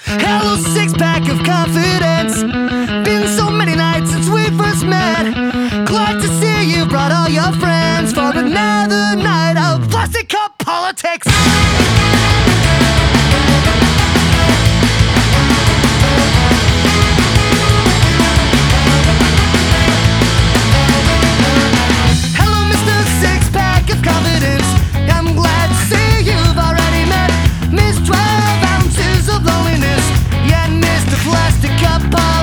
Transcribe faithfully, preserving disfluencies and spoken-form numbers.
Hello, six pack of confidence. Been so many nights since we first met. Glad to see you brought all your friends for another night of plastic cup politics. Hello, Mister Six Pack of Confidence. I'm glad to see you've already met Miss twelve ounces of loneliness. Yeah, Mister Plastic Cup Politics.